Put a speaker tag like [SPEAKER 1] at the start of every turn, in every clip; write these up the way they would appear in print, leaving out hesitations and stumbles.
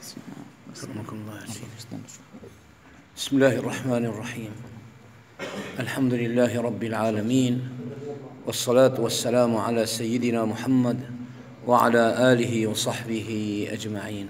[SPEAKER 1] بسم الله الرحمن الرحيم. الحمد لله رب العالمين، والصلاة والسلام على سيدنا محمد وعلى آله وصحبه أجمعين.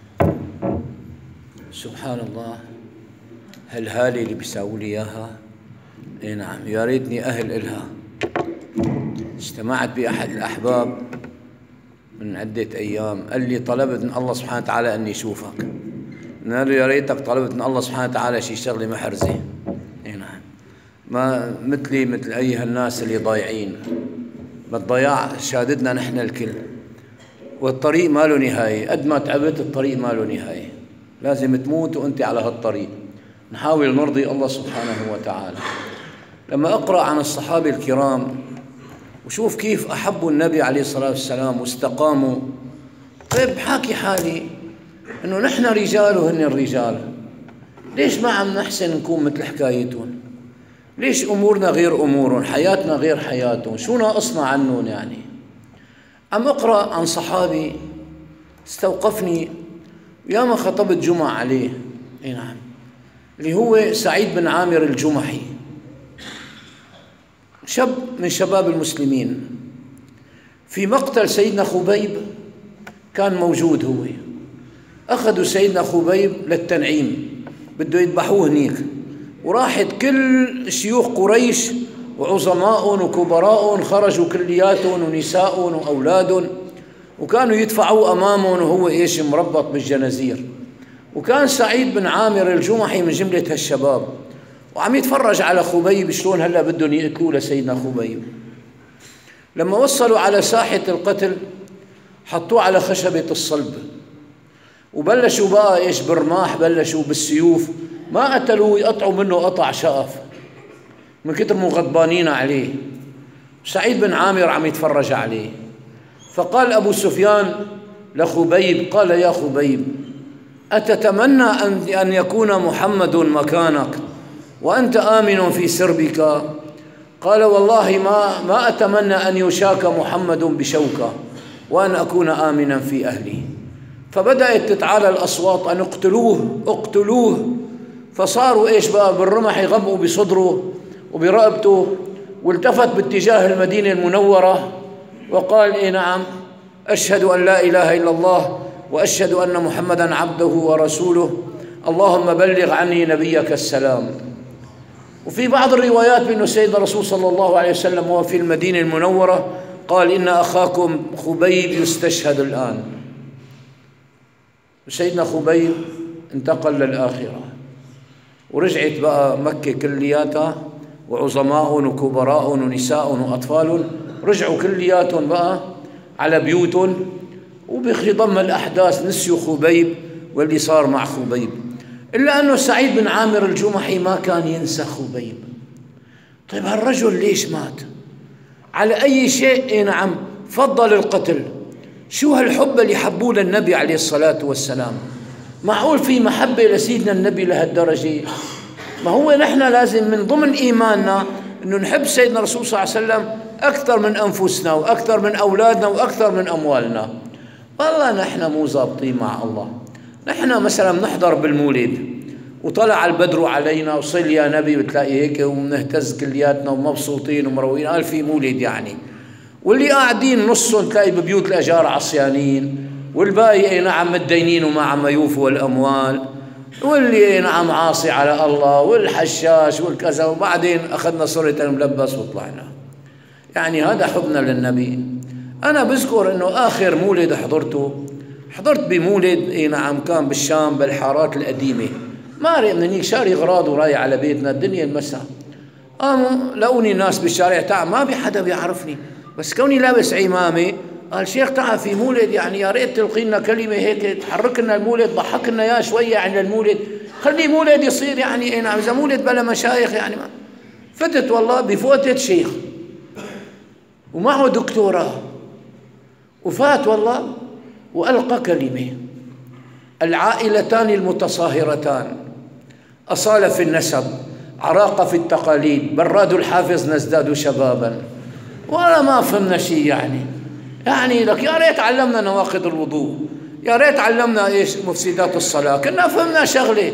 [SPEAKER 1] سبحان الله، هالهالة اللي بيساوي لي إياها، إيه نعم، يا ريتني أهل إلها. اجتمعت بأحد الأحباب من عدة أيام، قال لي طلبت من الله سبحانه وتعالى أني أشوفك. قال له يا ريتك طلبت من الله سبحانه وتعالى شي شغلة محرزة. إيه نعم، ما مثلي مثل أي هالناس اللي ضايعين. ما الضياع شهادتنا نحن الكل، والطريق ما له نهاية. قد ما تعبت الطريق ما له نهاية، لازم تموت وأنت على هالطريق. نحاول نرضي الله سبحانه وتعالى. لما أقرأ عن الصحابة الكرام وشوف كيف أحبوا النبي عليه الصلاة والسلام واستقاموا، طيب بحاكي حالي إنه نحن رجال وهن الرجال، ليش ما عم نحسن نكون مثل حكايتهم؟ ليش أمورنا غير أمورهم، حياتنا غير حياتهم؟ شو ناقصنا عنهم يعني؟ عم أقرأ عن صحابي استوقفني، وياما خطبت جمعة عليه. إيه نعم، اللي هو سعيد بن عامر الجمحي، شاب من شباب المسلمين. في مقتل سيدنا خبيب كان موجود هو. أخذوا سيدنا خبيب للتنعيم، بده يذبحوه هنيك، وراحت كل شيوخ قريش وعظماء وكبراء خرجوا كلياتهم ونساء وأولادهم، وكانوا يدفعوا أمامهم وهو إيش مربط بالجنازير. وكان سعيد بن عامر الجمحي من جملة هالشباب، وعم يتفرج على خبيب شلون هلا بدهم يقتلوه لسيدنا خبيب. لما وصلوا على ساحة القتل حطوه على خشبة الصلب، وبلشوا بقى ايش برماح، بلشوا بالسيوف، ما قتلوه، يقطعوا منه قطع شقف من كتر مو غضبانين عليه. سعيد بن عامر عم يتفرج عليه، فقال أبو سفيان لخبيب، قال يا خبيب أتتمنى أن يكون محمد مكانك وأنت آمن في سربك؟ قال والله ما أتمنى أن يشاك محمد بشوكة وأن أكون آمنا في أهلي. فبدأت تتعالى الأصوات أن اقتلوه اقتلوه، فصاروا إيش بقى بالرمح يغمقوا بصدره وبرقبته، والتفت باتجاه المدينة المنورة وقال إيه نعم، أشهد أن لا إله إلا الله وأشهد أن محمدا عبده ورسوله، اللهم بلغ عني نبيك السلام. وفي بعض الروايات بأن سيدنا الرسول صلى الله عليه وسلم وهو في المدينة المنورة قال إن أخاكم خبيب يستشهد الآن. سيدنا خبيب انتقل للآخرة، ورجعت بقى مكة كلياتها، وعظماء وكبراء ونساء وأطفال رجعوا كلياتهم بقى على بيوتهم، وبخضم الأحداث نسيوا خبيب واللي صار مع خبيب. إلا أنه سعيد بن عامر الجمحي ما كان ينسى خبيب. طيب هالرجل ليش مات؟ على أي شيء نعم فضل القتل؟ شو هالحب اللي حبوه للنبي عليه الصلاة والسلام؟ معقول في محبة لسيدنا النبي لهالدرجة؟ ما هو نحن لازم من ضمن إيماننا أنه نحب سيدنا الرسول صلى الله عليه وسلم أكثر من أنفسنا وأكثر من أولادنا وأكثر من أموالنا. والله نحن مو ضابطين مع الله. نحن مثلا نحضر بالمولد وطلع البدر علينا وصل يا نبي، بتلاقي هيك ومنهتز كلياتنا ومبسوطين ومروقين، قال في مولد يعني. واللي قاعدين نصهم تلاقي ببيوت الأجار عصيانين، والباقي نعم متدينين وما عم يوفوا الأموال، واللي نعم عاصي على الله، والحشاش والكذا. وبعدين أخذنا صورة الملبس وطلعنا. يعني هذا حبنا للنبي. أنا بذكر أنه آخر مولد حضرت بمولد نعم كان بالشام بالحارات القديمة، ماري من هيك شاري أغراض وراي على بيتنا الدنيا المساء. قاموا لقوني ناس بالشارع، تعال ما بي حدا بيعرفني، بس كوني لابس عمامة قال شيخ تعال في مولد، يعني يا ريت تلقي لنا كلمة هيك تحرك لنا المولد، ضحك لنا يا شوية عن المولد، خلي مولد يصير يعني نعم إذا مولد بلا مشايخ يعني. ما فتت والله بفوتة شيخ ومعه دكتوراه، وفات والله وألقى كلمة: العائلتان المتصاهرتان، أصالة في النسب، عراقة في التقاليد، براد الحافظ نزداد شبابا. ولا ما فهمنا شيء يعني لك يا ريت علمنا نواقض الوضوء، يا ريت علمنا ايش مفسدات الصلاة، كنا فهمنا شغلة.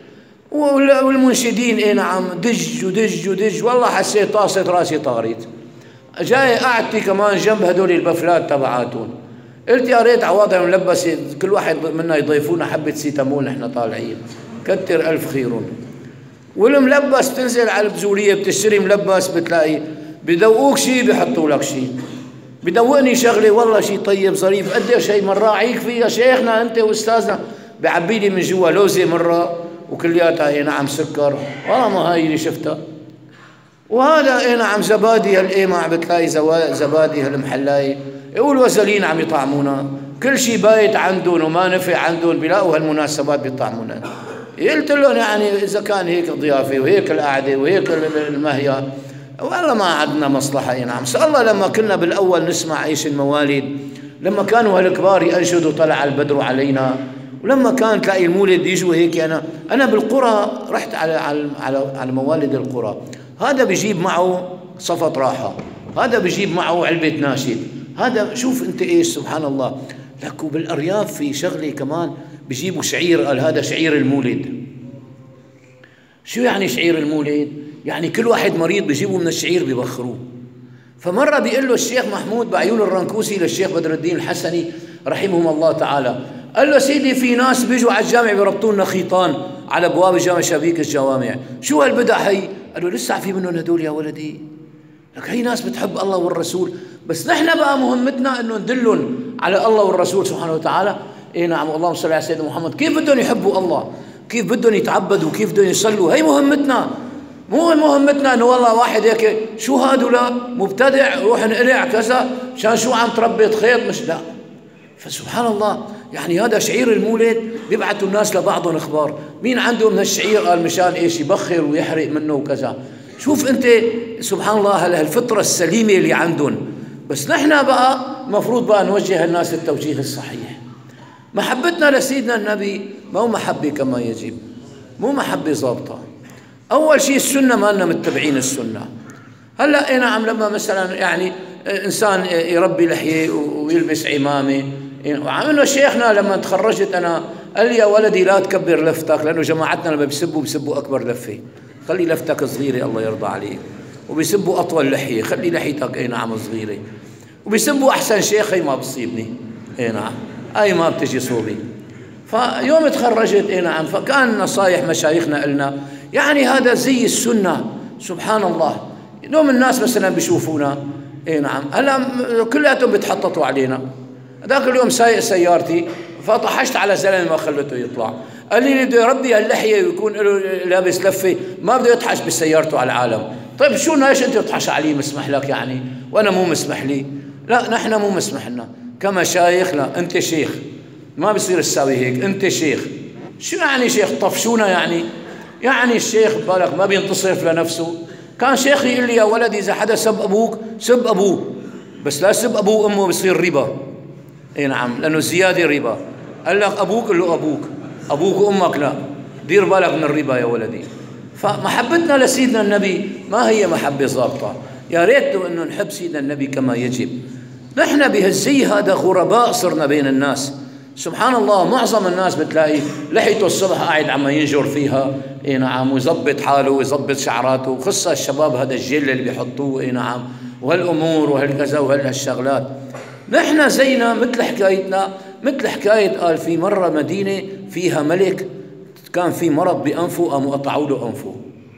[SPEAKER 1] والمنشدين اي نعم دج ودج ودج، والله حسيت طاسة راسي طارت. جاي قعدتي كمان جنب هدول البفلات تبعاتهم، قلت يا ريت عواضهم ملبس، كل واحد منا يضيفونا حبة سيتامول نحن طالعين، كتر ألف خيرهم. والملبس تنزل على البزورية بتشتري ملبس بتلاقي بدوقوك شيء بيحطوا لك شيء. بدوقني شغلة والله شيء طيب ظريف، قديش هي مرة عيك فيها شيخنا أنت وأستاذنا، بعبي لي من جوا لوزة مرة وكلياتها اي نعم سكر، والله ما هاي اللي شفتها. وهذا اي نعم زبادي هالقيمة بتلاقي زبادي هالمحلاية، يقول وزلين عم يطعمونا، كل شيء بايت عندهم وما نفع عندهم بيلاقوا هالمناسبات بيطعمونا. قلت لهم يعني إذا كان هيك الضيافة وهيك القعدة وهيك المهية، والله ما عندنا مصلحة. اي نعم الله لما كنا بالأول نسمع ايش الموالد، لما كانوا هالكبار ينشدوا طلع البدر علينا، ولما كان تلاقي المولد يجوا هيك. أنا بالقرى رحت على موالد القرى، هذا بيجيب معه صفة راحة، هذا بيجيب معه علبة ناشد، هذا شوف أنت إيش سبحان الله. لك وبالأرياف في شغلة كمان بيجيبوا شعير، قال هذا شعير المولد. شو يعني شعير المولد؟ يعني كل واحد مريض بيجيبوا من الشعير بيبخروه. فمرة بيقول له الشيخ محمود بعيون الرنكوسي للشيخ بدر الدين الحسني رحمهم الله تعالى، قال له سيدي في ناس بيجوا على الجامع بيربطوا لنا خيطان على ابواب جامع شبيك الجوامع، شو هالبدع هي؟ قال له لسه في منهم هدول يا ولدي، لك هي ناس بتحب الله والرسول، بس نحن بقى مهمتنا انه ندلهم على الله والرسول سبحانه وتعالى. اي نعم اللهم صل على سيدنا محمد، كيف بدهم يحبوا الله، كيف بدهم يتعبدوا، كيف بدهم يصلوا، هي مهمتنا. مو مهمتنا انه والله واحد هيك شو هذول مبتدع روح انقلع كذا عشان شو عم تربط خيط، مش لا. فسبحان الله يعني هذا شعير المولد بيبعثوا الناس لبعضهم اخبار، مين عنده من هالشعير قال مشان ايش يبخر ويحرق منه وكذا. شوف انت سبحان الله هالفطره السليمه اللي عندهم. بس نحن بقى المفروض بقى نوجه الناس التوجيه الصحيح. محبتنا لسيدنا النبي ما هو محبه كما يجب، مو محبه ضابطه. اول شيء السنه ما لنا متبعين السنه. هلا اي نعم لما مثلا يعني انسان يربي لحيه ويلبس عمامه، وعملنا شيخنا لما تخرجت انا قال لي يا ولدي لا تكبر لفتك، لانه جماعتنا لما بيسبوا اكبر لفه، خلي لفتك صغيره الله يرضى عليك، وبيسبوا اطول لحيه خلي لحيتك اي نعم صغيره، وبيسبوا احسن شيخ هي ما بتصيبني اي نعم هي ما بتجي صوبي. فيوم تخرجت اي نعم فكان نصايح مشايخنا قلنا يعني هذا زي السنه. سبحان الله اليوم الناس مثلا بيشوفونا اي نعم هلا كلياتهم بيتحططوا علينا. ذاك اليوم سايق سيارتي فطحشت على زلمه ما خلته يطلع، قال لي بده يربي هاللحيه ويكون له لابس لفه ما بده يطحش بسيارته على العالم. طيب شو ليش انت بتطحش علي مسمح لك يعني وانا مو مسمح لي؟ لا نحن مو مسمح لنا كمشايخ، لا انت شيخ ما بصير تساوي هيك، انت شيخ. شو يعني شيخ؟ طفشونا يعني الشيخ بالك ما بينتصرف لنفسه. كان شيخي يقول لي يا ولدي اذا حدا سب ابوك سب ابوه، بس لا سب ابوه وامه بصير ربا. اي نعم لانه الزياده ربا. قال لك ابوك قل له ابوك وامك لا، دير بالك من الربا يا ولدي. فمحبتنا لسيدنا النبي ما هي محبه ضابطه. يا ريت انه نحب سيدنا النبي كما يجب. نحن بهالزي هذا غرباء صرنا بين الناس. سبحان الله معظم الناس بتلاقي لحيته الصبح قاعد عم ينجر فيها اي نعم ويظبط حاله ويظبط شعراته، وخصة الشباب هذا الجل اللي بيحطوه اي نعم وهالامور وهالكذا وهالشغلات. نحن زينا مثل حكايتنا مثل حكايه قال في مره مدينه فيها ملك كان في مرض بانفه قاموا قطعوا له انفه،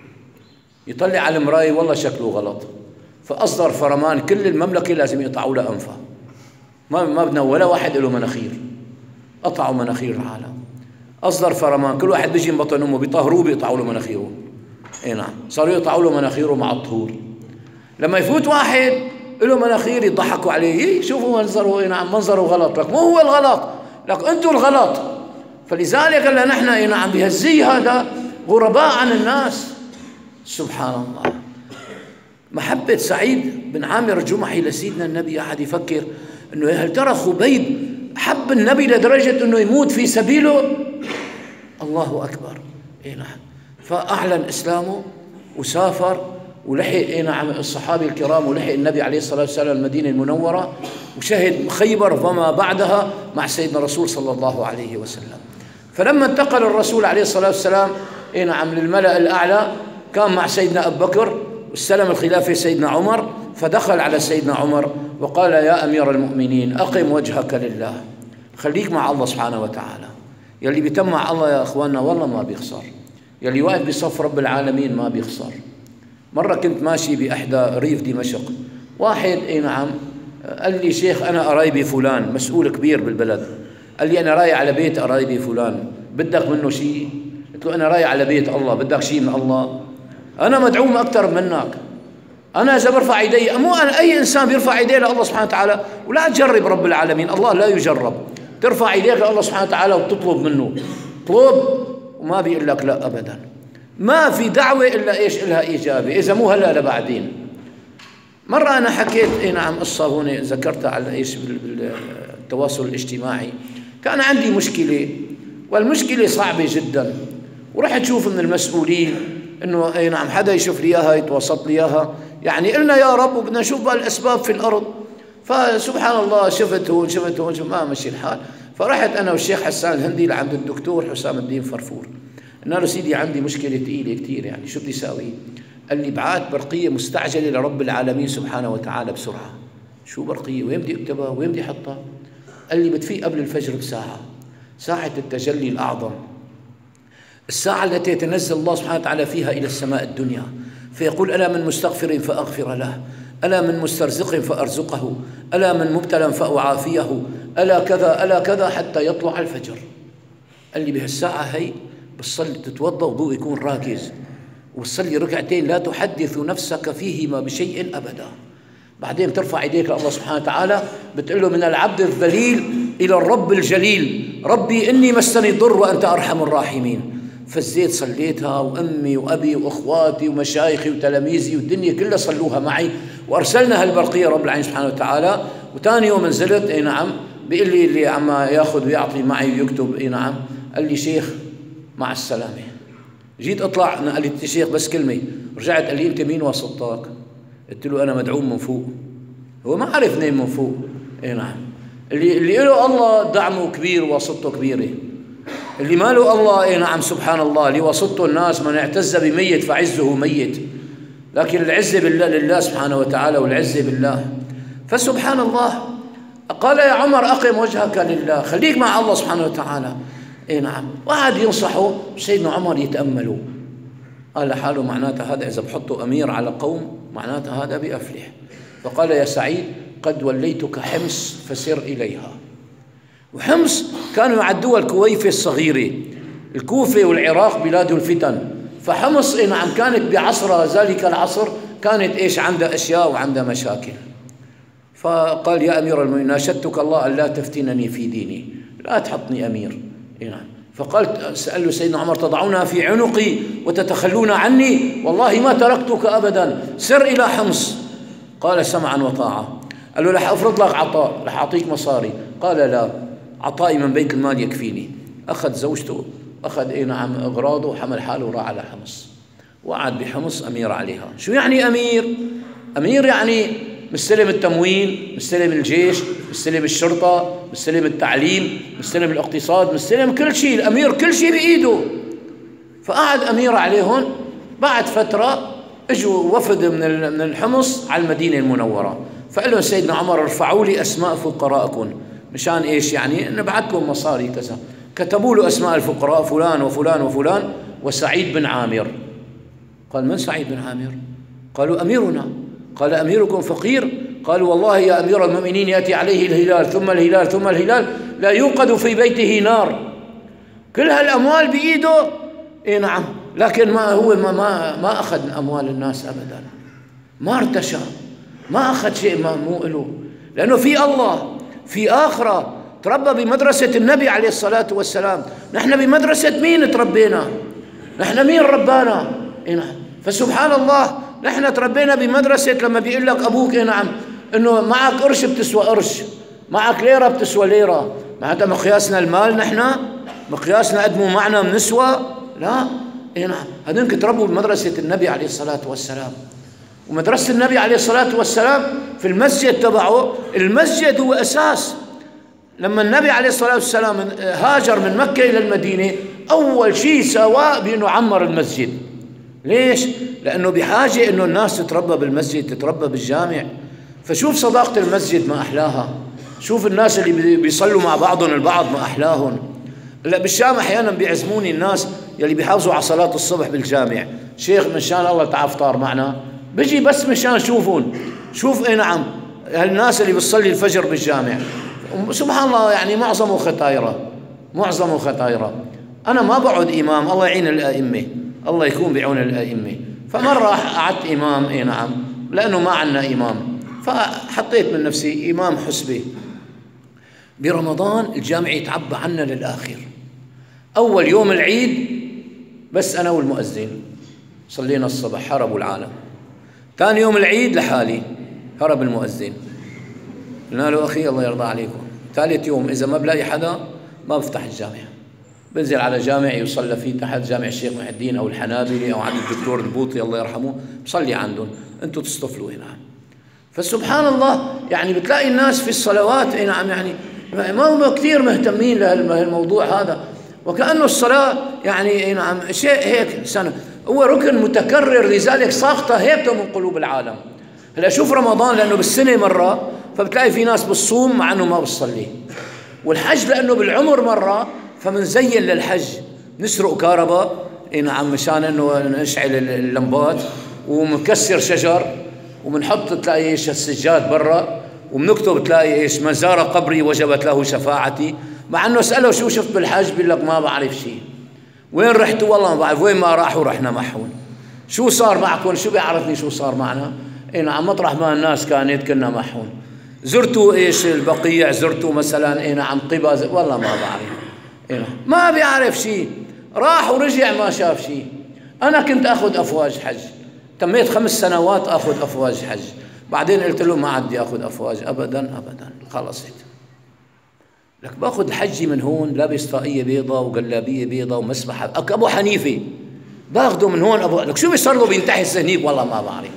[SPEAKER 1] يطلع على المرايه والله شكله غلط، فاصدر فرمان كل المملكه لازم يقطعوا له انفه، ما بدنا ولا واحد له مناخير، قطعوا مناخير العالم. اصدر فرمان كل واحد بيجي من بطن امه بيطهروه بيقطعوا له مناخيره. اي نعم صاروا يقطعوا له مناخيره مع الطهور. لما يفوت واحد له مناخير يضحكوا عليه، شوفوا منظره اي نعم منظره غلط، لك مو هو الغلط، لك انتم الغلط. فلذلك قال نحن اي نعم بهالزي هذا غرباء عن الناس. سبحان الله. محبة سعيد بن عامر الجمحي لسيدنا النبي أحد يفكر انه هل ترى خبيب حب النبي لدرجة انه يموت في سبيله؟ الله اكبر. اي نعم. فاعلن اسلامه وسافر ولحق نعم الصحابة الكرام، ولحق النبي عليه الصلاة والسلام المدينة المنورة، وشهد خيبر وما بعدها مع سيدنا الرسول صلى الله عليه وسلم. فلما انتقل الرسول عليه الصلاة والسلام نعم للملأ الأعلى، كان مع سيدنا أبو بكر، واستلم الخلافة سيدنا عمر، فدخل على سيدنا عمر وقال: يا أمير المؤمنين، أقم وجهك لله، خليك مع الله سبحانه وتعالى. يلي بيتم مع الله يا أخواننا والله ما بيخسر، يلي واقف بصف رب العالمين ما بيخسر. مرة كنت ماشي بإحدى ريف دمشق، واحد نعم قال لي: شيخ أنا قرايبي فلان مسؤول كبير بالبلد، قال لي: أنا رايح على بيت قرايبي فلان، بدك منه شيء؟ قلت له: أنا رايح على بيت الله، بدك شيء من الله؟ أنا مدعوم أكثر منك. أنا إذا برفع إيدي، مو أنا، أي إنسان بيرفع إيديه لله سبحانه وتعالى، ولا تجرب رب العالمين، الله لا يجرب. ترفع إيديك لله سبحانه وتعالى وتطلب منه، طلب وما بيقول لك لا أبدا. ما في دعوة إلا إيش إلها إجابة، إذا مو هلا لبعدين. مرة أنا حكيت نعم قصة هون ذكرتها على إيش بالتواصل الاجتماعي. كان عندي مشكلة، والمشكلة صعبة جدا، ورحت أشوف من المسؤولين إنه نعم حدا يشوف لي إياها، يتوسط لي إياها. يعني قلنا يا رب وبدنا نشوف بقى الأسباب في الأرض. فسبحان الله شفت هون شفت هون، ما مشي الحال. فرحت أنا والشيخ حسان الهندي لعند الدكتور حسام الدين فرفور، قلنا له: سيدي عندي مشكلة ثقيلة كثير، يعني شو بدي أساوي؟ قال لي: ابعث برقية مستعجلة لرب العالمين سبحانه وتعالى بسرعة. شو برقية؟ وين بدي اكتبها؟ وين بدي احطها؟ قال لي: بتفيق قبل الفجر بساعة، ساعة التجلي الأعظم، الساعة التي يتنزل الله سبحانه وتعالى فيها إلى السماء الدنيا، فيقول: ألا من مستغفر فأغفر له، ألا من مسترزق فأرزقه، ألا من مبتلى فأعافيه، ألا كذا ألا كذا، حتى يطلع الفجر. قال لي: بهالساعة هي بتصلي تتوضأ وضوء يكون راكز، وتصلي ركعتين لا تحدث نفسك فيهما بشيء أبدا. بعدين ترفع يديك لله سبحانه وتعالى، بتقول له: من العبد الذليل إلى الرب الجليل، ربي إني مسني الضر وأنت أرحم الراحمين. فزيت صليتها، وأمي وأبي وأخواتي ومشايخي وتلاميذي والدنيا كلها صلوها معي، وأرسلنا هالبرقية رب العالمين سبحانه وتعالى. وثاني يوم نزلت نعم بيقول لي اللي عم ياخذ ويعطي معي ويكتب نعم، قال لي: شيخ مع السلامة. جيت أطلع، قال لي: شيخ بس كلمة. رجعت قال لي: أنت مين واسطتك؟ قلت له: أنا مدعوم من فوق. هو ما عرف نيم من فوق. نعم، اللي له الله دعمه كبير وواسطته كبيرة. اللي ما له الله نعم سبحان الله، اللي واسطته الناس، من اعتز بميت فعزه ميت، لكن العزة بالله لله سبحانه وتعالى، والعزة بالله. فسبحان الله قال: يا عمر أقم وجهك لله، خليك مع الله سبحانه وتعالى. نعم. وقعد ينصحوا سيدنا عمر يتأملوا، قال لحاله: معناتها هذا إذا بحطوا أمير على قوم معناتها هذا بأفلح. فقال: يا سعيد قد وليتك حمص فسر إليها. وحمص كانوا يعدوها الكويفة الصغيرة، الكوفة والعراق بلاد الفتن، فحمص نعم كانت بعصرها ذلك العصر كانت إيش عندها أشياء وعندها مشاكل. فقال: يا أمير المؤمنين ناشدتك الله أن لا تفتنني في ديني، لا تحطني أمير. نعم. فقال سأله سيدنا عمر: تضعونها في عنقي وتتخلون عني؟ والله ما تركتك أبدا، سر إلى حمص. قال: سمعا وطاعة. قال له: رح أفرض لك عطاء، رح أعطيك مصاري. قال: لا، عطائي من بيت المال يكفيني. أخذ زوجته، أخذ نعم أغراضه، وحمل حاله وراح على حمص، وقعد بحمص أمير عليها. شو يعني أمير؟ أمير يعني مستلم التموين، مستلم الجيش، مستلم الشرطة، مستلم التعليم، مستلم الاقتصاد، مستلم كل شيء. الأمير كل شيء بإيده. فقعد أمير عليهم. بعد فترة اجوا وفد من الحمص على المدينة المنورة، فقال لهم سيدنا عمر: ارفعوا لي أسماء فقراءكم، مشان إيش يعني نبعث لهم مصاري كذا. كتبوا له أسماء الفقراء: فلان وفلان وفلان وسعيد بن عامر. قال: من سعيد بن عامر؟ قالوا: أميرنا. قال: أميركم فقير؟ قالوا: والله يا أمير المؤمنين يأتي عليه الهلال ثم الهلال ثم الهلال، لا يوقد في بيته نار. كل هالأموال بإيده. نعم. لكن ما هو ما أخذ من أموال الناس أبدا، ما ارتشى، ما أخذ شيء ما مو له، لأنه في الله، في آخرة. تربى بمدرسة النبي عليه الصلاة والسلام. نحن بمدرسة مين تربينا؟ نحن مين ربانا؟ نعم. فسبحان الله نحن تربينا بمدرسة لما بيقول لك أبوك نعم إنه معك قرش بتسوى قرش، معك ليرة بتسوى ليرة، معناتها مقياسنا المال، نحن مقياسنا قد مو معنا بنسوى؟ لا. نعم. هذول تربوا بمدرسة النبي عليه الصلاة والسلام. ومدرسة النبي عليه الصلاة والسلام في المسجد تبعه، المسجد هو أساس. لما النبي عليه الصلاة والسلام هاجر من مكة إلى المدينة، أول شيء سواه بأنه عمر المسجد. ليش؟ لأنه بحاجة أنه الناس تتربى بالمسجد، تتربى بالجامع. فشوف صداقة المسجد ما أحلاها، شوف الناس اللي بيصلوا مع بعضهم البعض ما أحلاهم. لا بالشام أحيانا بيعزموني الناس يلي بيحافظوا على صلاة الصبح بالجامع، شيخ من شان الله تعال افطار معنا، بيجي بس مشان شوفون، شوف اي نعم هالناس اللي بتصلي الفجر بالجامع. سبحان الله يعني معظمه ختايرة، معظمه ختايرة. أنا ما بقعد إمام، الله يعين الأئمة، الله يكون بعون الأئمة. فمرة قعدت إمام، اي نعم، لأنه ما عندنا إمام، فحطيت من نفسي إمام حسبة. برمضان الجامع يتعبى عنا للآخر. أول يوم العيد بس أنا والمؤذن صلينا الصبح، هربوا العالم. ثاني يوم العيد لحالي، هرب المؤذن. قلنا له أخي الله يرضى عليكم، ثالث يوم إذا ما بلاقي حدا ما بفتح الجامع، بنزل على جامع يصلى فيه تحت، جامع الشيخ محي الدين أو الحنابلة أو عند الدكتور البوطي الله يرحمه، بصلي عندهم، أنتم تصطفلوا هنا. فسبحان الله يعني بتلاقي الناس في الصلوات اي نعم يعني ما هم كثير مهتمين لهالموضوع هذا، وكأنه الصلاة يعني اي نعم شيء هيك سنة، هو ركن متكرر، لذلك ساقطة هيبته من قلوب العالم. هلا شوف رمضان لأنه بالسنة مرة، فبتلاقي في ناس بتصوم مع أنه ما بتصلي، والحج لأنه بالعمر مرة، فمنزين للحج، نسرق كهرباء اي نعم مشان أنه نشعل اللمبات، ومكسر شجر، ومنحط تلاقي ايش السجاد برا، وبنكتب تلاقي ايش من زار قبري وجبت له شفاعتي، مع انه اساله شو شفت بالحج بيقول لك ما بعرف شيء. وين رحتوا؟ والله ما بعرف. وين ما راحوا؟ رحنا معهم. شو صار معكم؟ شو بيعرفني شو صار معنا؟ اي نعم مطرح ما الناس كانت كنا معهم. زرتوا ايش البقيع؟ زرتوا مثلا اي نعم قبا؟ والله ما بعرف. اي نعم ما بيعرف شيء، راح ورجع ما شاف شيء. انا كنت اخذ افواج حج، تميت 5 سنوات اخذ افواج حج، بعدين قلت له ما عندي اخذ افواج ابدا ابدا، خلصت. لك باخذ حجي من هون، لابس طاقيه بيضاء وقلابيه بيضاء ومسبحه ابو حنيفه، باخذه من هون لك شو بيصير له بينتحس هنيك؟ والله ما بعرف.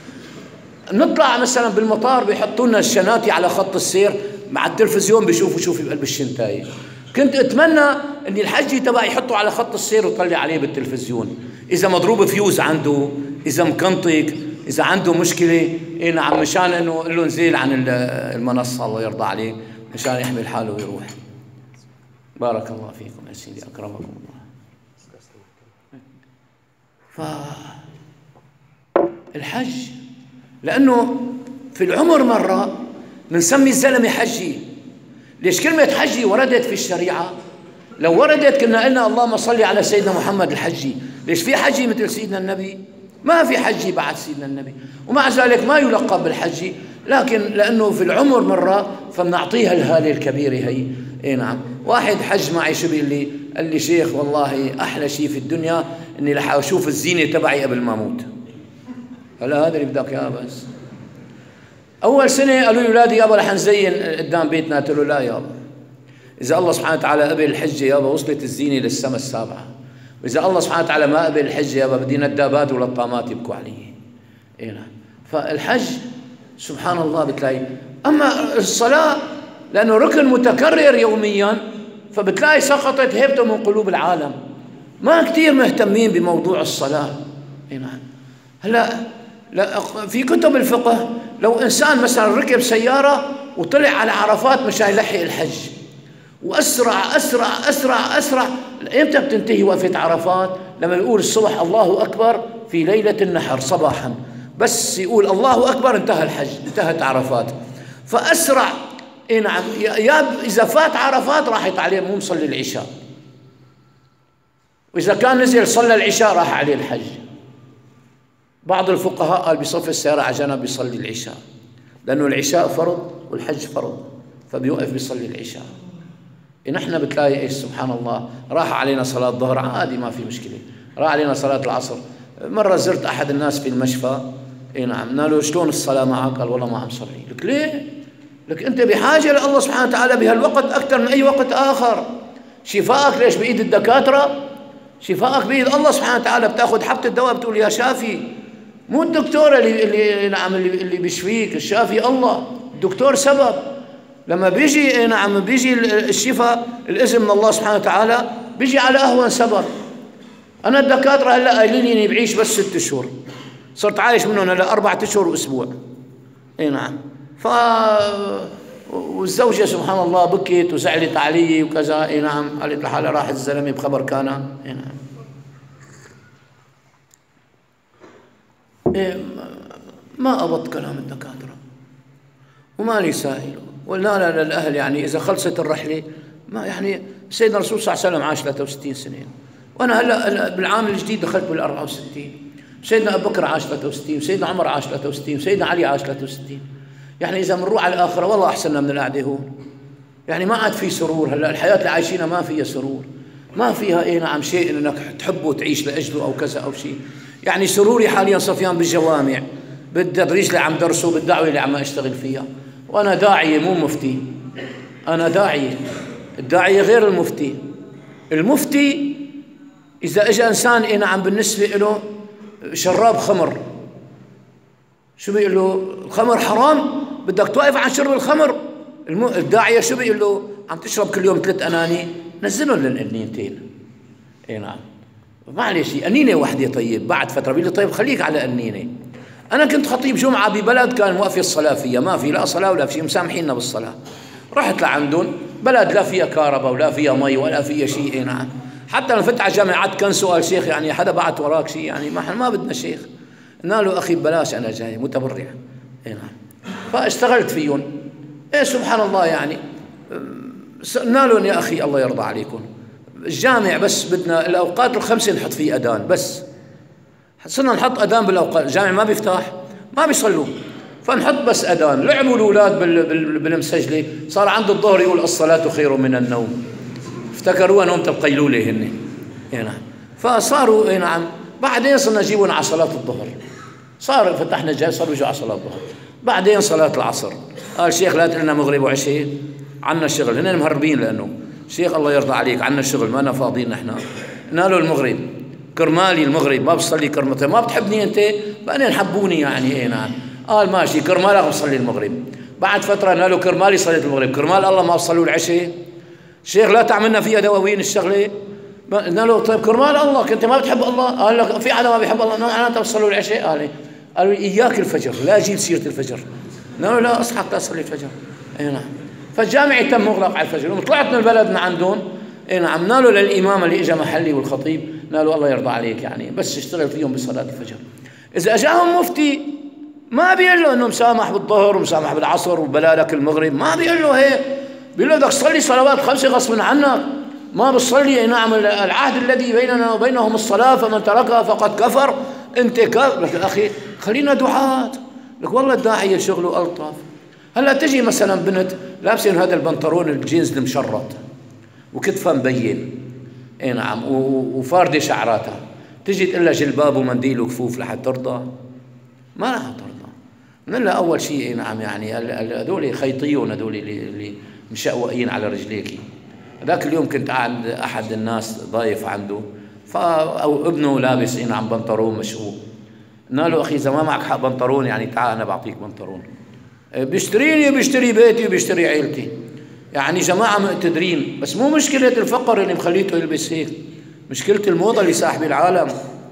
[SPEAKER 1] نطلع مثلا بالمطار بيحطوا لنا الشناتي على خط السير، مع التلفزيون بيشوفوا شو في بقلب الشنتايه. كنت اتمنى ان الحجي تبعي يحطه على خط السير وطلع عليه بالتلفزيون، اذا مضروب فيوز عنده، اذا مكنطق، اذا عنده مشكله، اي نعم مشان انه قل له نزيل عن المنصه الله يرضى عليه، مشان يحمل حاله ويروح. بارك الله فيكم يا سيدي، اكرمكم الله. فالحج لانه في العمر مره بنسمي الزلمه حجي. ليش كلمه حجي وردت في الشريعه؟ لو وردت كنا قلنا اللهم صل على سيدنا محمد الحجي. ليش في حجي مثل سيدنا النبي؟ ما في حجي بعد سيدنا النبي، ومع ذلك ما يلقب بالحجي، لكن لأنه في العمر مرة فبنعطيها الهالة الكبيرة هي. اي نعم. واحد حج معي شو بيقول لي؟ قال لي شيخ والله أحلى شيء في الدنيا إني رح أشوف الزينة تبعي قبل ما أموت. هلا هذا اللي بدك إياه. بس أول سنة قالوا لي أولادي يابا رح نزين قدام بيتنا، قلت له لا يابا، إذا الله سبحانه وتعالى قبل الحجة يابا وصلت الزينة للسماء السابعة، وإذا الله سبحانه وتعالى ما قبل الحج يابا بدينا الدابات ولا الطامات يبكوا علي. إيه نعم. فالحج سبحان الله بتلاقي. أما الصلاة لأنه ركن متكرر يوميا، فبتلاقي سقطت هيبته من قلوب العالم، ما كتير مهتمين بموضوع الصلاة. إيه نعم. هلا في كتب الفقه لو إنسان مثلا ركب سيارة وطلع على عرفات مشان يلحق الحج، وأسرع أسرع أسرع أسرع، إمتى بتنتهي وقفة عرفات؟ لما يقول الصبح الله أكبر في ليلة النحر صباحا، بس يقول الله أكبر انتهى الحج، انتهت عرفات. فأسرع. إيه نعم. إذا فات عرفات راحت عليه، مو مصلي العشاء، وإذا كان نزل صلى العشاء راح عليه الحج. بعض الفقهاء قال بصف السيارة على جنب بيصلي العشاء، لأنه العشاء فرض والحج فرض، فبيوقف بيصلي العشاء. نحن بتلاقي ايش سبحان الله، راح علينا صلاة الظهر عادي ما في مشكلة، راح علينا صلاة العصر. مرة زرت أحد الناس في المشفى، اي نعم، قلنا له شلون الصلاة معك؟ قال والله ما عم صلي. لك ليه؟ لك أنت بحاجة لله سبحانه وتعالى بهالوقت أكثر من أي وقت آخر. شفاءك ليش بإيد الدكاترة؟ شفاءك بإيد الله سبحانه وتعالى. بتاخذ حبة الدواء بتقول يا شافي، مو الدكتور اللي نعم اللي بيشفيك، الشافي الله. الدكتور سبب، لما بيجي نعم بيجي الشفاء الإذن من الله سبحانه وتعالى بيجي على أهون سبب. أنا الدكاترة هلا قايلين لي إني بعيش بس 6 أشهر، صرت عايش منهم هلا 4 أشهر وأسبوع. إي نعم. والزوجة سبحان الله بكت وزعلت علي وكذا. إي نعم. قالت لحالها راح الزلمة بخبر كان. إي نعم. إيه ما أبط كلام الدكاترة وما لي سائل ولا للأهل. يعني إذا خلصت الرحلة ما يعني سيدنا الرسول صلى الله عليه وسلم عاش 63 سنة، وأنا هلا بالعام الجديد دخلت بال64. سيدنا أبو بكر عاش 63، وسيدنا عمر عاش 63، وسيدنا علي عاش 63. يعني إذا بنروح على الآخرة والله أحسننا من القعدة هون. يعني ما عاد في سرور. هلا الحياة اللي عايشينها ما فيها سرور، ما فيها إيه نعم شيء إنك تحبه وتعيش لأجله أو كذا أو شيء. يعني سروري حاليا صفيان بالجوامع، بالتدريس اللي عم درسه، بالدعوة اللي عم أشتغل فيها. وأنا داعية مو مفتي، أنا داعية. الداعية غير المفتي. المفتي إذا إجا إنسان إيه نعم بالنسبة له شراب خمر، شو بيقول له؟ الخمر حرام، بدك توقف عن شرب الخمر. الداعية شو بيقول له؟ عم تشرب كل يوم 3 أناني، نزلهم للأنينتين. إيه نعم. معلش أنينة وحدة. طيب بعد فترة بيقول لي طيب خليك على أنينة. أنا كنت خطيب جمعة ببلد كان موقفة الصلاة فيها، ما في لا صلاة ولا في شيء، مسامحيننا بالصلاة. رحت لعندهم بلد لا فيها كهرباء ولا فيها مي ولا فيها شيء. إيه نعم. حتى لما فتح على جامعات كان سؤال شيخ يعني حدا بعت وراك شيء؟ يعني ما بدنا شيخ. قلنا له أخي ببلاش أنا جاي متبرع. إيه نعم. فاشتغلت فيهم. إيه سبحان الله. يعني قلنا لهم يا أخي الله يرضى عليكم، الجامع بس بدنا الأوقات ال5 نحط فيه أذان بس. صرنا نحط أذان بالأوقات، الجامع ما بيفتح ما بيصلوا، فنحط بس أذان. لعبوا الأولاد بالمسجلة، صار عند الظهر يقول الصلاة خير من النوم، افتكروها نومة القيلولة هن. إيه نعم. فصاروا إيه نعم. بعدين صرنا نجيبهم على صلاة الظهر، صار فتحنا جاي صاروا يجوا على صلاة الظهر. بعدين صلاة العصر قال شيخ لا تقلنا مغرب وعشاء، عنا شغل. هن مهربين لأنه شيخ الله يرضى عليك عنا شغل ما أنا فاضيين نحن. قلنا له المغرب كرمالي المغرب ما بصلي كرمتي، ما بتحبني أنت؟ بعدين حبوني يعني. إيه نعم. قال ماشي كرمالك بصلي المغرب. بعد فترة قلنا له كرمالي صليت المغرب، كرمال الله ما بصلوا العشاء. شيخ لا تعملنا فيها دواوين الشغلة. قلنا له طيب كرمال الله كنت ما بتحب الله؟ قال لك في حدا ما بيحب الله؟ نعم. أنت بتصلوا العشاء؟ قالوا إياك الفجر لا جيب سيرة الفجر. قلنا له لا أصحك لا تصلي الفجر. إيه نعم. فالجامع تم مغلق على الفجر. وطلعت من البلد من عندهم. إيه نعم. قلنا له للإمام اللي إجا محلي والخطيب، قلنا له الله يرضى عليك يعني بس اشتغل فيهم بصلاة الفجر. إذا أجاهم مفتي ما بيقول له إنه مسامح بالظهر ومسامح بالعصر وبلالك المغرب، ما بيقول له هيك. بيقول له بدك تصلي صلوات 5 غصبا عنك، ما بتصلي. نعم. العهد الذي بيننا وبينهم الصلاة فمن تركها فقد كفر. أنت كافر. لك أخي خلينا دعاة. لك والله الداعية شغله ألطف. هلا تجي مثلا بنت لابسين هذا البنطلون الجينز المشرط وكتفها مبين. اي نعم. وفاردة شعراتها، تجي تقول لها جلباب ومنديل وكفوف لحد ترضى؟ ما رح ترضى. من لها اول شيء اي نعم يعني هذول خيطيون، هذول اللي مشقوقين على رجليكي. ذاك اليوم كنت قاعد احد الناس ضايف عنده او ابنه لابس اي نعم بنطلون مشقوق. قلنا له اخي اذا ما معك حق بنطلون يعني تعال انا بعطيك بنطلون. بيشتريني بيشتري بيتي وبيشتري عيلتي. يعني جماعة مقتدرين، بس مو مشكلة الفقر اللي مخليته يلبس هيك، مشكلة الموضة اللي ساحب العالم.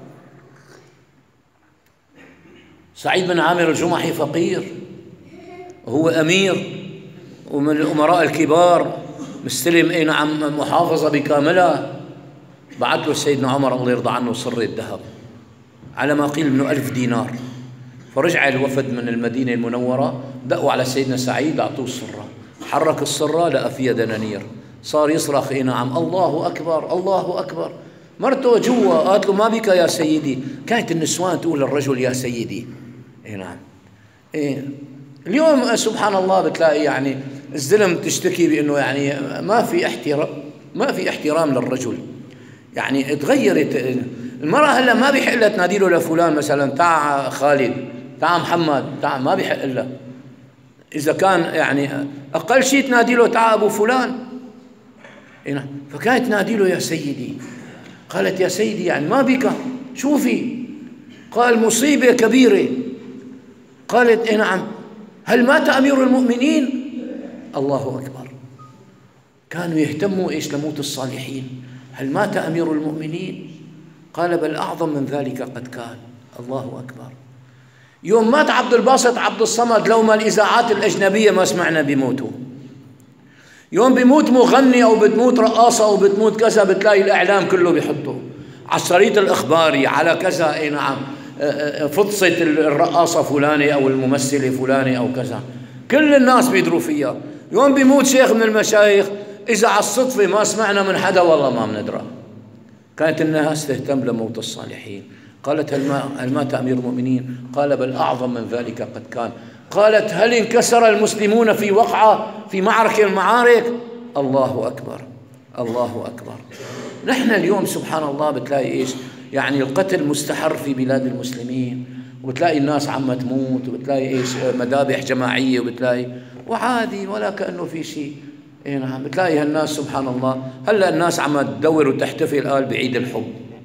[SPEAKER 1] سعيد بن عامر الجمحي فقير وهو أمير ومن الأمراء الكبار، مستلم اي نعم محافظة بكاملها. بعت له سيدنا عمر الله يرضى عنه صرة ذهب على ما قيل منه 1000 دينار. فرجع الوفد من المدينة المنورة دقوا على سيدنا سعيد أعطوه الصرة، حرك الصرة لقى فيها دنانير، صار يصرخ إيه نعم الله أكبر الله أكبر. مرته جوا قالت له ما بك يا سيدي؟ كانت النسوان تقول للرجل يا سيدي. إيه نعم. إيه اليوم سبحان الله بتلاقي يعني الزلم تشتكي بأنه يعني ما في احترام للرجل. يعني تغيرت المرأة. هلا ما بيحق لها تنادي له لفلان مثلا تاع خالد تاع محمد تاع، ما بيحق لها. إذا كان يعني أقل شيء تنادي له تاع أبو فلان. إيه فكانت تنادي له يا سيدي. قالت يا سيدي يعني ما بك شوفي. قال مصيبة كبيرة. قالت إيه نعم، هل مات أمير المؤمنين؟ الله أكبر، كانوا يهتموا إيش لموت الصالحين. هل مات أمير المؤمنين؟ قال بل أعظم من ذلك قد كان. الله أكبر. يوم مات عبد الباسط عبد الصمد لو ما الإذاعات الأجنبية ما سمعنا بموته. يوم بيموت مغني أو بتموت رقاصة أو بتموت كذا بتلاقي الإعلام كله بيحطه على الشريط الإخباري على كذا. إيه نعم، فطسة الرقاصة فلانة أو الممثلة فلانة أو كذا، كل الناس بيدروا فيها. يوم بيموت شيخ من المشايخ إذا على الصدفة ما سمعنا من حدا والله ما بندرى. كانت الناس تهتم لموت الصالحين. قالت هل مات أمير المؤمنين؟ قال بل أعظم من ذلك قد كان. قالت هل انكسر المسلمون في وقعة في معركة المعارك؟ الله أكبر، الله أكبر. نحن اليوم سبحان الله بتلاقي إيش يعني القتل مستحر في بلاد المسلمين، وبتلاقي الناس عم تموت، وبتلاقي إيش مذابح جماعية، وبتلاقي وعادي ولا كأنه في شيء. إيه نعم، بتلاقي هالناس سبحان الله هلا الناس عم تدور وتحتفل قال بعيد الحب.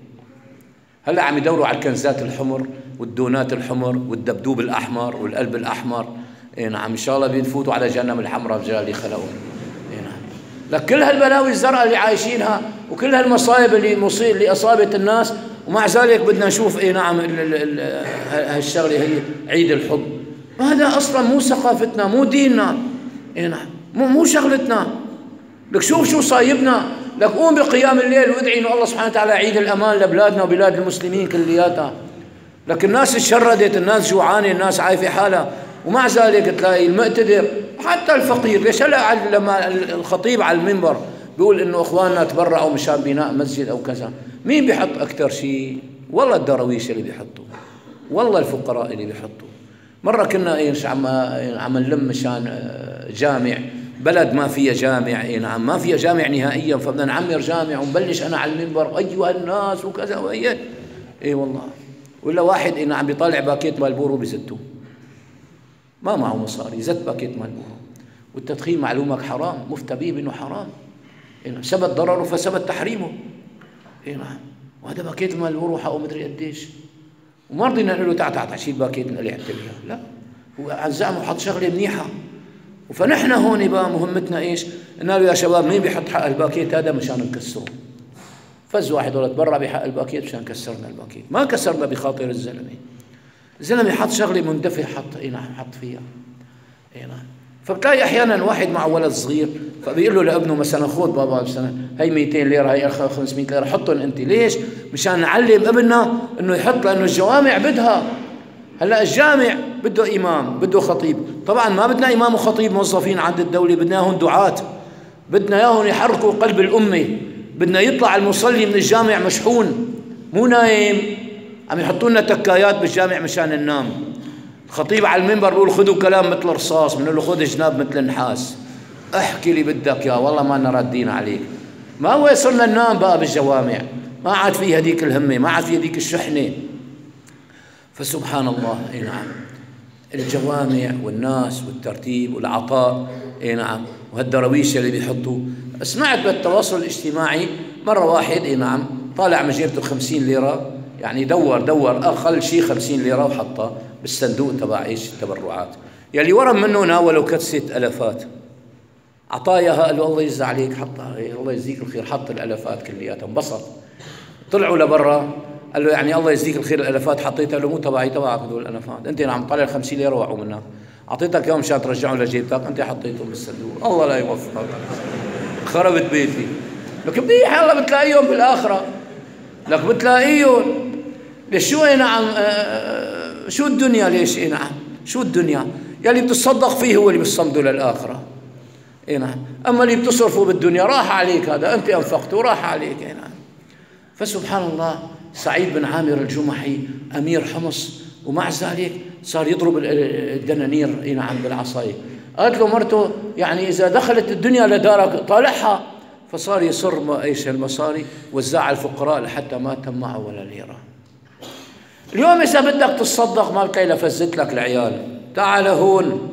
[SPEAKER 1] هلا عم يدوروا على الكنزات الحمر والدونات الحمر والدبدوب الأحمر والقلب الأحمر. إيه نعم، إن شاء الله بيفوتوا على جهنم الحمراء رجال اللي خلقوا. إيه نعم، لك كل هالبلاوي الزرقاء اللي عايشينها وكل هالمصايب اللي أصابت الناس، ومع ذلك بدنا نشوف إيه نعم هالشغلة هي عيد الحب. هذا أصلا مو ثقافتنا، مو ديننا. إيه نعم، مو شغلتنا. لك شوف شو صايبنا. لك قوم بقيام الليل وادعي إنه الله سبحانه وتعالى يعيد الأمان لبلادنا وبلاد المسلمين كلياتها. لك الناس اتشردت، الناس جوعانة، الناس عايفة حالها، ومع ذلك تلاقي المقتدر حتى الفقير. ليش هلا لما الخطيب على المنبر بيقول إنه إخواننا تبرعوا مشان بناء مسجد أو كذا، مين بيحط أكثر شيء؟ والله الدراويش اللي بيحطوا، والله الفقراء اللي بيحطوا. مرة كنا إيش عم نلم مشان جامع بلد ما فيها جامع. إيه نعم، ما فيها جامع نهائيا، فبدنا نعمر جامع ونبلش أنا على المنبر أيها الناس وكذا وهي. إيه والله، ولا واحد إيه نعم بيطالع باكيت مال بورو بزته، ما معه مصاري، زت باكيت مال بورو. والتدخين معلومك حرام، مفتى به بأنه حرام. إيه نعم، ثبت ضرره فثبت تحريمه. إيه نعم، وهذا باكيت مال بورو حقه مدري قديش، وما رضينا نقول له تعال شيل باكيت نقلي على لا، هو عن زعمه حط شغله منيحه. فنحن هون بقى مهمتنا ايش؟ قلنا له يا شباب مين بيحط حق الباكيت هذا مشان نكسره؟ فز واحد ولا تبرع بحق الباكيت مشان كسرنا الباكيت، ما كسرنا بخاطر الزلمه. الزلمه حط شغله مندفع حط اي نعم حط فيها. اي نعم، فبتلاقي احيانا واحد مع ولد صغير فبيقول له لابنه مثلا خذ بابا مثلا هي 200 ليره هي 500 ليره حطهم انت. ليش؟ مشان نعلم ابننا انه يحط، لانه الجوامع بدها. هلا الجامع بده امام بده خطيب، طبعا ما بدنا امام وخطيب موظفين عند الدوله، بدنا اياهم دعاة، بدنا اياهم يحركوا قلب الامه، بدنا يطلع المصلي من الجامع مشحون مو نايم. عم يحطوا لنا تكايات بالجامع مشان ننام. الخطيب على المنبر بيقول خذوا كلام مثل رصاص، بنقول له خذ جناب مثل النحاس، احكي لي بدك يا والله ما لنا رادين عليك. ما هو صرنا ننام بقى بالجوامع، ما عاد في هذيك الهمه، ما عاد في هذيك الشحنه. فسبحان الله. اي نعم، الجوامع والناس والترتيب والعطاء. اي نعم، وهالدراويش اللي بيحطوا. سمعت بالتواصل الاجتماعي مره واحد اي نعم طالع مجيرته 50 ليره، يعني دور اقل شيء 50 ليره وحطها بالصندوق تبع ايش التبرعات. يلي ورا منه ناولوا كدسه الافات، عطاياها قال له الله يجزي عليك، حطها الله يجزيك الخير، حط الالافات كلياتها انبسط. طلعوا لبرا قال له يعني الله يجزيك الخير الالافات حطيتها له؟ مو تبعي، تبعك هذول الالافات، انت نعم طالع 50 ليره وقعوا منها، اعطيتك اياهم مشان ترجعهم لجيبتك، انت حطيتهم بالصندوق. الله لا يوفقك، خربت بيتي. لك منيح الله بتلاقيهم بالاخره، لك بتلاقيهم. ليش شو اي نعم شو الدنيا؟ ليش اي نعم شو الدنيا؟ يلي بتصدق فيه هو اللي بتصمده للاخره. اي نعم، اما اللي بتصرفه بالدنيا راح عليك، هذا انت انفقته وراح عليك. اي نعم. فسبحان الله، سعيد بن عامر الجمحي امير حمص، ومع ذلك صار يضرب الدنانير اي نعم بالعصايه. قالت له مرته يعني اذا دخلت الدنيا لدارك طالعها، فصار يصر ايش المصاري وزعها على الفقراء لحتى ما تم معه ولا ليره. اليوم اذا بدك تصدق ما بتلاقي لفزت لك العيال، تعال هون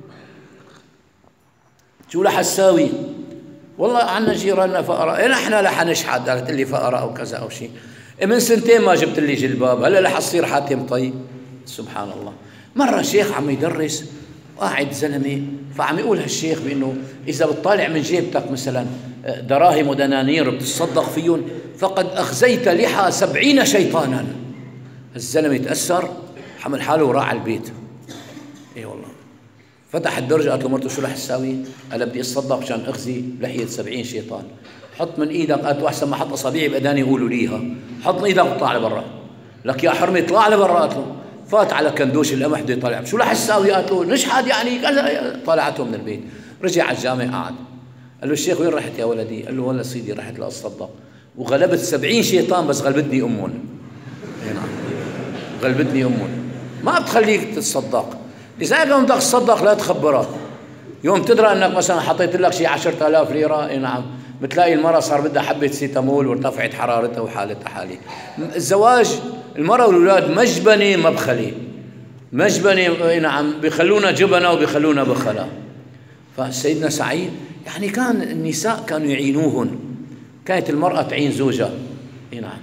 [SPEAKER 1] شو رح تساوي؟ والله عنا جيراننا فقراء، نحن رح نشحت، قالت لي فقراء او كذا او شيء. من سنتين ما جبت لي جلباب، هلا رح تصير حاتم طيب. سبحان الله. مرة شيخ عم يدرس قاعد زلمة، فعم يقول هالشيخ بأنه إذا بتطالع من جيبتك مثلا دراهم ودنانير بتصدق فيهم فقد أخزيت لحى 70 شيطانا. الزلمة تأثر، حمل حاله وراح على البيت. اي والله. فتح الدرج، قالت له مرته شو رح تساوي؟ قال بدي اتصدق مشان اخزي لحية 70 شيطان. حط من ايدك، قالت له احسن ما حط اصابعي بأذاني يقولوا ليها، حط من ايدك وطلع لبرا. لك يا حرمي اطلع لبرا. قالت له فات على كندوش القمح بده يطلع، شو رح تساوي؟ قالت له نشحد يعني كذا. طلعته من البيت، رجع على الجامع قعد. قال له الشيخ وين رحت يا ولدي؟ قال له والله سيدي رحت لاتصدق وغلبت 70 شيطان بس غلبتني امهم. نعم غلبتني امهم، ما بتخليك تتصدق. لذلك يوم بدك تصدق لا تخبرها. يوم تدرى انك مثلا حطيت لك شي 10,000 ليره، اي نعم، بتلاقي المراه صار بدها حبه سيتامول وارتفعت حرارتها وحالتها حالي. الزواج المراه والاولاد مجبنه مبخله، مجبنه اي نعم، بيخلونا جبنه وبيخلونا بخلا. فسيدنا سعيد يعني كان النساء كانوا يعينوهن، كانت المراه تعين زوجها، اي نعم،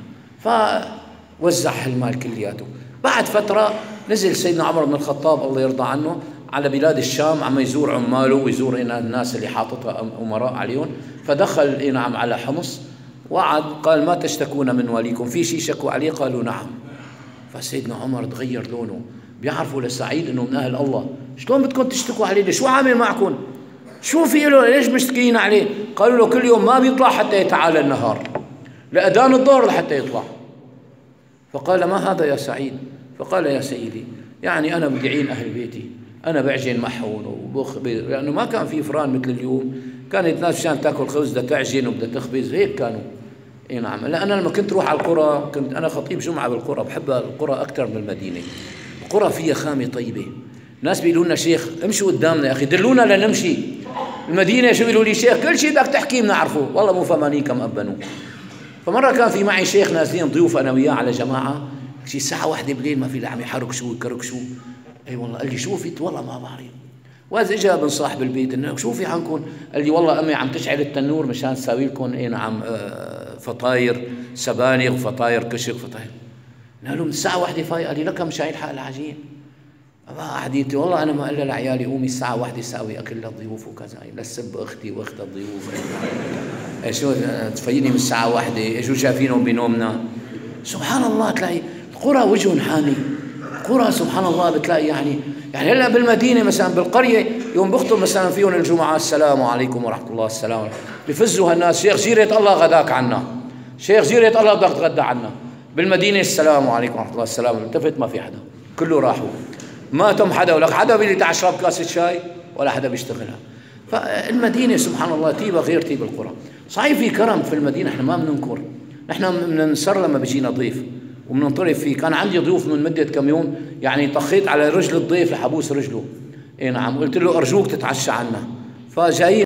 [SPEAKER 1] فوزع المال كلياته. بعد فتره نزل سيدنا عمر بن الخطاب الله يرضى عنه على بلاد الشام، عم يزور عماله ويزور الناس اللي حاططها امراء عليهم. فدخل نعم على حمص وقعد، قال ما تشتكون من واليكم؟ في شيء شكوا عليه؟ قالوا نعم. فسيدنا عمر تغير لونه، بيعرفوا لسعيد انه من اهل الله. شلون بدكم تشتكوا عليه؟ شو عامل معكم؟ شو في له؟ ليش مشتكين عليه؟ قالوا له كل يوم ما بيطلع حتى يتعالى النهار، لأذان الظهر لحتى يطلع. فقال ما هذا يا سعيد؟ فقال يا سيدي يعني أنا بدي أعين أهل بيتي، أنا بعجن محون وبخبز، لأنه ما كان في فران مثل اليوم، كانت الناس مشان تاكل خبز بدها تعجن وبدها تخبز، هيك كانوا. اي نعم. لا أنا لما كنت روح على القرى، كنت أنا خطيب جمعة بالقرى، بحب القرى أكثر من المدينة. القرى فيها خامة طيبة، ناس بيقولوا لنا شيخ امشوا قدامنا يا أخي، دلونا لنمشي. المدينة شو بيقولوا لي؟ شيخ كل شيء بدك تحكيه بنعرفه، والله مو فهمانين كم أبنوا. فمرة كان في معي شيخ نازلين ضيوف أنا وياه على جماعة، شي الساعة 1 بالليل ما في لا عم يحركشوا يكركشوا. اي والله. قال لي شو في؟ والله ما بعرف. وإذا اجى ابن صاحب البيت انه شو في عندكم؟ قال لي والله امي عم تشعل التنور مشان تساوي لكم اي نعم فطاير سبانخ وفطاير كشك فطاير. قال له من الساعة 1 فايق. قال لي لك مش شايل حق العجين. قعدت والله انا ما قال لعيالي قومي الساعة 1 ساوي اكل للضيوف وكذا، لا تسب اختي واخت الضيوف. شو تفيني من الساعة 1؟ شو شايفينهم بنومنا؟ سبحان الله. تلاقي القرى وجه حامي، قرى سبحان الله بتلاقي يعني هلا بالمدينه مثلا بالقريه يوم بخطب مثلا فيهم الجمعه السلام عليكم ورحمه الله السلام، بفزوا هالناس شيخ جيرة الله غداك عنا، شيخ جيرة الله بدك تغدى عنا. بالمدينه السلام عليكم ورحمه الله السلام، التفت ما في حدا، كله راحوا، ما تم حدا ولك حدا بيجي تعال اشرب كاسه شاي ولا حدا بيشتغلها. فالمدينه سبحان الله طيبه غير طيب القرى. صحيح في كرم في المدينه، احنا ما بننكر، نحن بننصر لما بيجينا ضيف وبننطرف فيه. كان عندي ضيوف من مدة كم يوم، يعني طخيت على رجل الضيف لحبوس رجله، اي نعم، قلت له ارجوك تتعشى عنا، فجاي